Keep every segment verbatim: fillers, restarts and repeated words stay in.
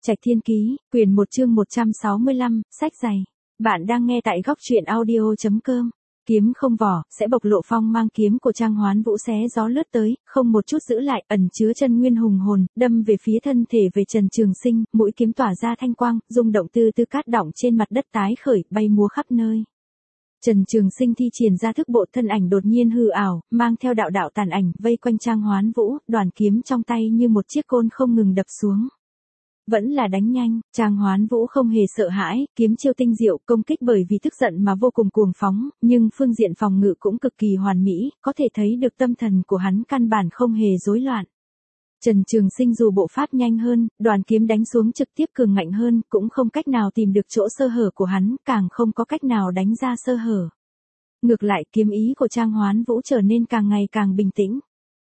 Trạch Thiên Ký, quyển một chương một trăm sáu mươi lăm, sách dày. Bạn đang nghe tại góc truyện audio chấm com. Kiếm không vỏ, sẽ bộc lộ phong mang kiếm của Trang Hoán Vũ xé gió lướt tới, không một chút giữ lại, ẩn chứa chân nguyên hùng hồn, đâm về phía thân thể về Trần Trường Sinh, mũi kiếm tỏa ra thanh quang, rung động từ từ cát đọng trên mặt đất tái khởi, bay múa khắp nơi. Trần Trường Sinh thi triển ra thức bộ, thân ảnh đột nhiên hư ảo, mang theo đạo đạo tàn ảnh, vây quanh Trang Hoán Vũ, đoàn kiếm trong tay như một chiếc côn không ngừng đập xuống. Vẫn là đánh nhanh, Trang Hoán Vũ không hề sợ hãi, kiếm chiêu tinh diệu, công kích bởi vì tức giận mà vô cùng cuồng phóng, nhưng phương diện phòng ngự cũng cực kỳ hoàn mỹ, có thể thấy được tâm thần của hắn căn bản không hề rối loạn. Trần Trường Sinh dù bộ pháp nhanh hơn, đoàn kiếm đánh xuống trực tiếp cường mạnh hơn, cũng không cách nào tìm được chỗ sơ hở của hắn, càng không có cách nào đánh ra sơ hở. Ngược lại, kiếm ý của Trang Hoán Vũ trở nên càng ngày càng bình tĩnh.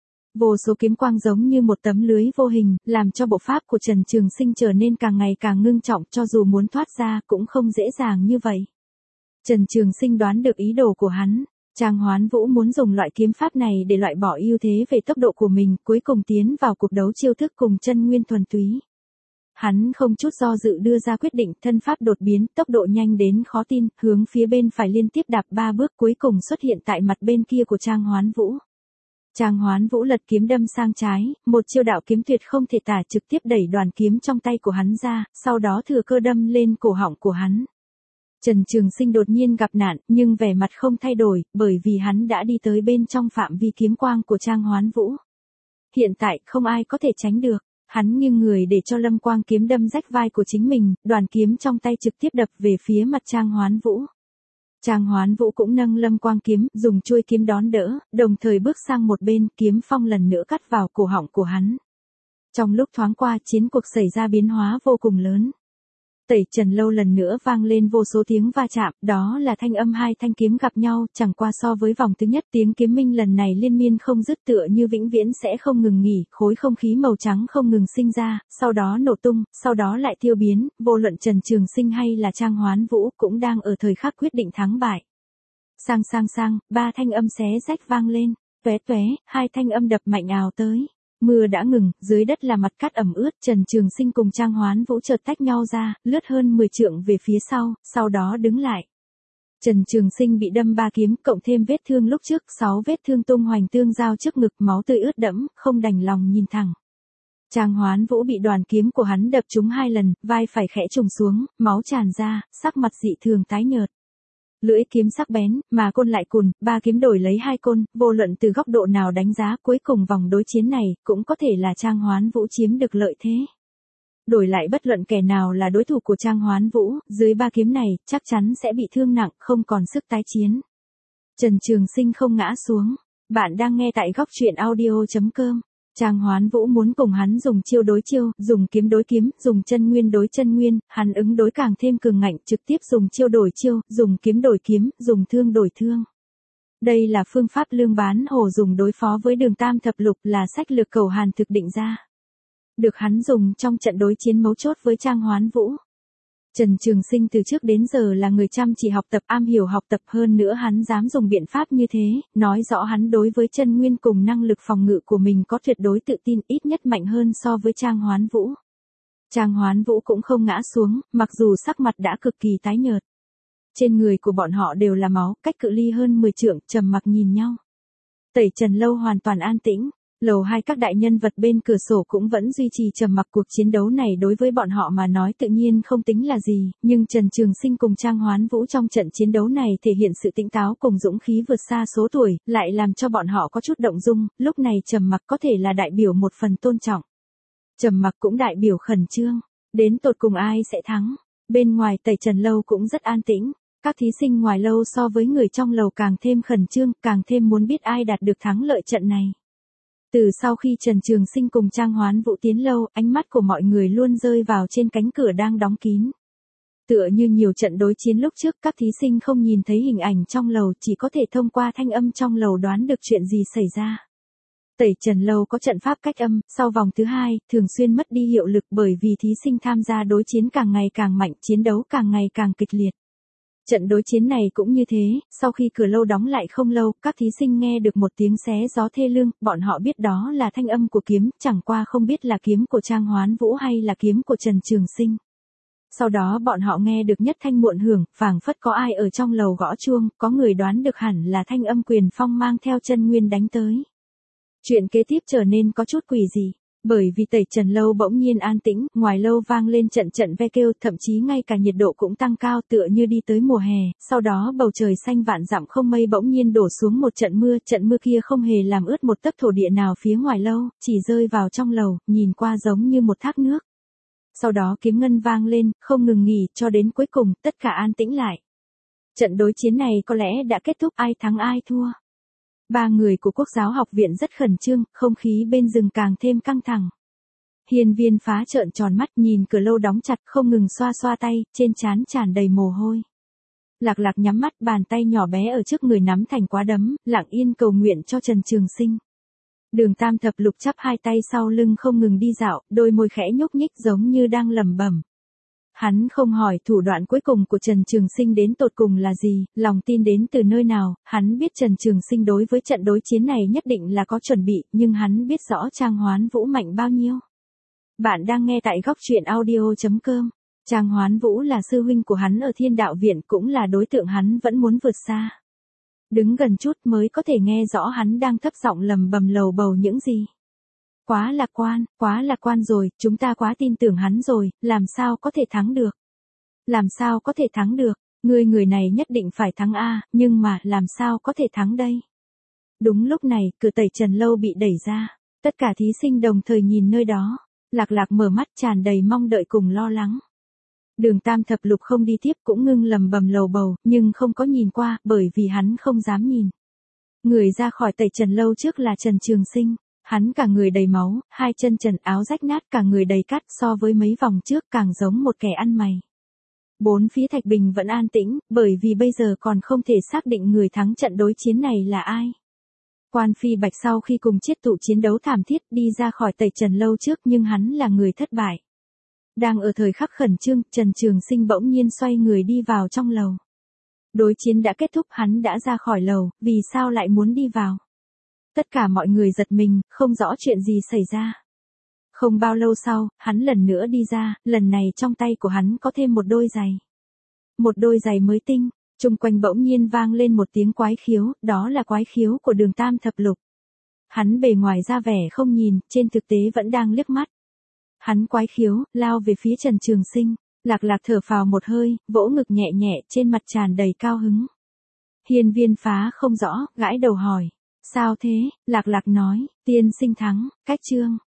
Vô số kiếm quang giống như một tấm lưới vô hình, làm cho bộ pháp của Trần Trường Sinh trở nên càng ngày càng ngưng trọng, cho dù muốn thoát ra cũng không dễ dàng như vậy. Trần Trường Sinh đoán được ý đồ của hắn, Trang Hoán Vũ muốn dùng loại kiếm pháp này để loại bỏ ưu thế về tốc độ của mình, cuối cùng tiến vào cuộc đấu chiêu thức cùng chân nguyên thuần túy. Hắn không chút do dự đưa ra quyết định, thân pháp đột biến, tốc độ nhanh đến khó tin, hướng phía bên phải liên tiếp đạp ba bước, cuối cùng xuất hiện tại mặt bên kia của Trang Hoán Vũ. Trang Hoán Vũ lật kiếm đâm sang trái, một chiêu đạo kiếm tuyệt không thể tả, trực tiếp đẩy đoàn kiếm trong tay của hắn ra, sau đó thừa cơ đâm lên cổ họng của hắn. Trần Trường Sinh đột nhiên gặp nạn, nhưng vẻ mặt không thay đổi, bởi vì hắn đã đi tới bên trong phạm vi kiếm quang của Trang Hoán Vũ. Hiện tại không ai có thể tránh được, hắn nghiêng người để cho lâm quang kiếm đâm rách vai của chính mình, đoàn kiếm trong tay trực tiếp đập về phía mặt Trang Hoán Vũ. Trang Hoán Vũ cũng nâng lâm quang kiếm, dùng chuôi kiếm đón đỡ, đồng thời bước sang một bên, kiếm phong lần nữa cắt vào cổ họng của hắn. Trong lúc thoáng qua, chiến cuộc xảy ra biến hóa vô cùng lớn. Tẩy Trần Lâu lần nữa vang lên vô số tiếng va chạm, đó là thanh âm hai thanh kiếm gặp nhau, chẳng qua so với vòng thứ nhất, tiếng kiếm minh lần này liên miên không dứt, tựa như vĩnh viễn sẽ không ngừng nghỉ, khối không khí màu trắng không ngừng sinh ra, sau đó nổ tung, sau đó lại tiêu biến, vô luận Trần Trường Sinh hay là Trang Hoán Vũ cũng đang ở thời khắc quyết định thắng bại. Sang sang sang, ba thanh âm xé rách vang lên, tóe tóe, hai thanh âm đập mạnh ào tới. Mưa đã ngừng, dưới đất là mặt cát ẩm ướt, Trần Trường Sinh cùng Trang Hoán Vũ chợt tách nhau ra, lướt hơn mười trượng về phía sau, sau đó đứng lại. Trần Trường Sinh bị đâm ba kiếm, cộng thêm vết thương lúc trước, sáu vết thương tung hoành tương giao trước ngực, máu tươi ướt đẫm, không đành lòng nhìn thẳng. Trang Hoán Vũ bị đoàn kiếm của hắn đập trúng hai lần, vai phải khẽ trùng xuống, máu tràn ra, sắc mặt dị thường tái nhợt. Lưỡi kiếm sắc bén, mà côn lại cùn, ba kiếm đổi lấy hai côn, vô luận từ góc độ nào đánh giá, cuối cùng vòng đối chiến này, cũng có thể là Trang Hoán Vũ chiếm được lợi thế. Đổi lại bất luận kẻ nào là đối thủ của Trang Hoán Vũ, dưới ba kiếm này, chắc chắn sẽ bị thương nặng, không còn sức tái chiến. Trần Trường Sinh không ngã xuống. Bạn đang nghe tại góc truyện audio chấm com. Trang Hoán Vũ muốn cùng hắn dùng chiêu đối chiêu, dùng kiếm đối kiếm, dùng chân nguyên đối chân nguyên, hắn ứng đối càng thêm cường ngạnh, trực tiếp dùng chiêu đổi chiêu, dùng kiếm đổi kiếm, dùng thương đổi thương. Đây là phương pháp Lương Bán Hổ dùng đối phó với Đường Tam Thập Lục, là sách lược Cầu Hàn thực định ra. Được hắn dùng trong trận đối chiến mấu chốt với Trang Hoán Vũ. Trần Trường Sinh từ trước đến giờ là người chăm chỉ học tập, am hiểu học tập, hơn nữa hắn dám dùng biện pháp như thế, nói rõ hắn đối với chân nguyên cùng năng lực phòng ngự của mình có tuyệt đối tự tin, ít nhất mạnh hơn so với Trang Hoán Vũ. Trang Hoán Vũ cũng không ngã xuống, mặc dù sắc mặt đã cực kỳ tái nhợt. Trên người của bọn họ đều là máu, cách cự ly hơn mười trượng, trầm mặc nhìn nhau. Tẩy Trần Lâu hoàn toàn an tĩnh. Lầu hai các đại nhân vật bên cửa sổ cũng vẫn duy trì trầm mặc, cuộc chiến đấu này đối với bọn họ mà nói tự nhiên không tính là gì, nhưng Trần Trường Sinh cùng Trang Hoán Vũ trong trận chiến đấu này thể hiện sự tỉnh táo cùng dũng khí vượt xa số tuổi, lại làm cho bọn họ có chút động dung, lúc này trầm mặc có thể là đại biểu một phần tôn trọng. Trầm mặc cũng đại biểu khẩn trương, đến tột cùng ai sẽ thắng. Bên ngoài Tẩy Trần Lâu cũng rất an tĩnh, các thí sinh ngoài lâu so với người trong lầu càng thêm khẩn trương, càng thêm muốn biết ai đạt được thắng lợi trận này. Từ sau khi Trần Trường Sinh cùng Trang Hoán Vũ tiến lâu, ánh mắt của mọi người luôn rơi vào trên cánh cửa đang đóng kín. Tựa như nhiều trận đối chiến lúc trước, các thí sinh không nhìn thấy hình ảnh trong lầu, chỉ có thể thông qua thanh âm trong lầu đoán được chuyện gì xảy ra. Tẩy Trần Lâu có trận pháp cách âm, sau vòng thứ hai, thường xuyên mất đi hiệu lực bởi vì thí sinh tham gia đối chiến càng ngày càng mạnh, chiến đấu càng ngày càng kịch liệt. Trận đối chiến này cũng như thế, sau khi cửa lâu đóng lại không lâu, các thí sinh nghe được một tiếng xé gió thê lương, bọn họ biết đó là thanh âm của kiếm, chẳng qua không biết là kiếm của Trang Hoán Vũ hay là kiếm của Trần Trường Sinh. Sau đó bọn họ nghe được nhất thanh muộn hưởng, phảng phất có ai ở trong lầu gõ chuông, có người đoán được hẳn là thanh âm Quyền Phong mang theo chân nguyên đánh tới. Chuyện kế tiếp trở nên có chút quỷ dị. Bởi vì Tẩy Trần lâu bỗng nhiên an tĩnh, ngoài lâu vang lên trận trận ve kêu, thậm chí ngay cả nhiệt độ cũng tăng cao tựa như đi tới mùa hè, sau đó bầu trời xanh vạn dặm không mây bỗng nhiên đổ xuống một trận mưa, trận mưa kia không hề làm ướt một tấc thổ địa nào phía ngoài lâu, chỉ rơi vào trong lầu, nhìn qua giống như một thác nước. Sau đó kiếm ngân vang lên, không ngừng nghỉ, cho đến cuối cùng, tất cả an tĩnh lại. Trận đối chiến này có lẽ đã kết thúc, ai thắng ai thua. Ba người của Quốc giáo học viện rất khẩn trương, không khí bên rừng càng thêm căng thẳng. Hiên Viên Phá trợn tròn mắt nhìn cửa lâu đóng chặt, không ngừng xoa xoa tay, trên trán tràn đầy mồ hôi. Lạc Lạc nhắm mắt, bàn tay nhỏ bé ở trước người nắm thành quả đấm, lặng yên cầu nguyện cho Trần Trường Sinh. Đường Tam Thập Lục chắp hai tay sau lưng không ngừng đi dạo, đôi môi khẽ nhúc nhích giống như đang lẩm bẩm. Hắn không hỏi thủ đoạn cuối cùng của Trần Trường Sinh đến tột cùng là gì, lòng tin đến từ nơi nào, hắn biết Trần Trường Sinh đối với trận đối chiến này nhất định là có chuẩn bị, nhưng hắn biết rõ Trang Hoán Vũ mạnh bao nhiêu. Bạn đang nghe tại góc truyện audio chấm com. Trang Hoán Vũ là sư huynh của hắn ở Thiên Đạo Viện, cũng là đối tượng hắn vẫn muốn vượt xa. Đứng gần chút mới có thể nghe rõ hắn đang thấp giọng lầm bầm lầu bầu những gì. Quá lạc quan, quá lạc quan rồi, chúng ta quá tin tưởng hắn rồi, làm sao có thể thắng được? Làm sao có thể thắng được? Ngươi người này nhất định phải thắng a, nhưng mà làm sao có thể thắng đây? Đúng lúc này, cửa Tẩy Trần lâu bị đẩy ra, tất cả thí sinh đồng thời nhìn nơi đó, Lạc Lạc mở mắt tràn đầy mong đợi cùng lo lắng. Đường Tam Thập Lục không đi tiếp cũng ngưng lầm bầm lầu bầu, nhưng không có nhìn qua, bởi vì hắn không dám nhìn. Người ra khỏi Tẩy Trần lâu trước là Trần Trường Sinh. Hắn cả người đầy máu, hai chân trần, áo rách nát, cả người đầy cát, so với mấy vòng trước càng giống một kẻ ăn mày. Bốn phía Thạch Bình vẫn an tĩnh, bởi vì bây giờ còn không thể xác định người thắng trận đối chiến này là ai. Quan Phi Bạch sau khi cùng Chiết Tụ chiến đấu thảm thiết đi ra khỏi Tẩy Trần lâu trước, nhưng hắn là người thất bại. Đang ở thời khắc khẩn trương, Trần Trường Sinh bỗng nhiên xoay người đi vào trong lầu. Đối chiến đã kết thúc, hắn đã ra khỏi lầu, vì sao lại muốn đi vào? Tất cả mọi người giật mình, không rõ chuyện gì xảy ra. Không bao lâu sau, hắn lần nữa đi ra, lần này trong tay của hắn có thêm một đôi giày. Một đôi giày mới tinh, chung quanh bỗng nhiên vang lên một tiếng quái khiếu, đó là quái khiếu của Đường Tam Thập Lục. Hắn bề ngoài ra vẻ không nhìn, trên thực tế vẫn đang liếc mắt. Hắn quái khiếu, lao về phía Trần Trường Sinh, Lạc Lạc thở phào một hơi, vỗ ngực nhẹ nhẹ, trên mặt tràn đầy cao hứng. Hiên Viên Phá không rõ, gãi đầu hỏi. Sao thế? Lạc Lạc nói, tiên sinh thắng, cách chương.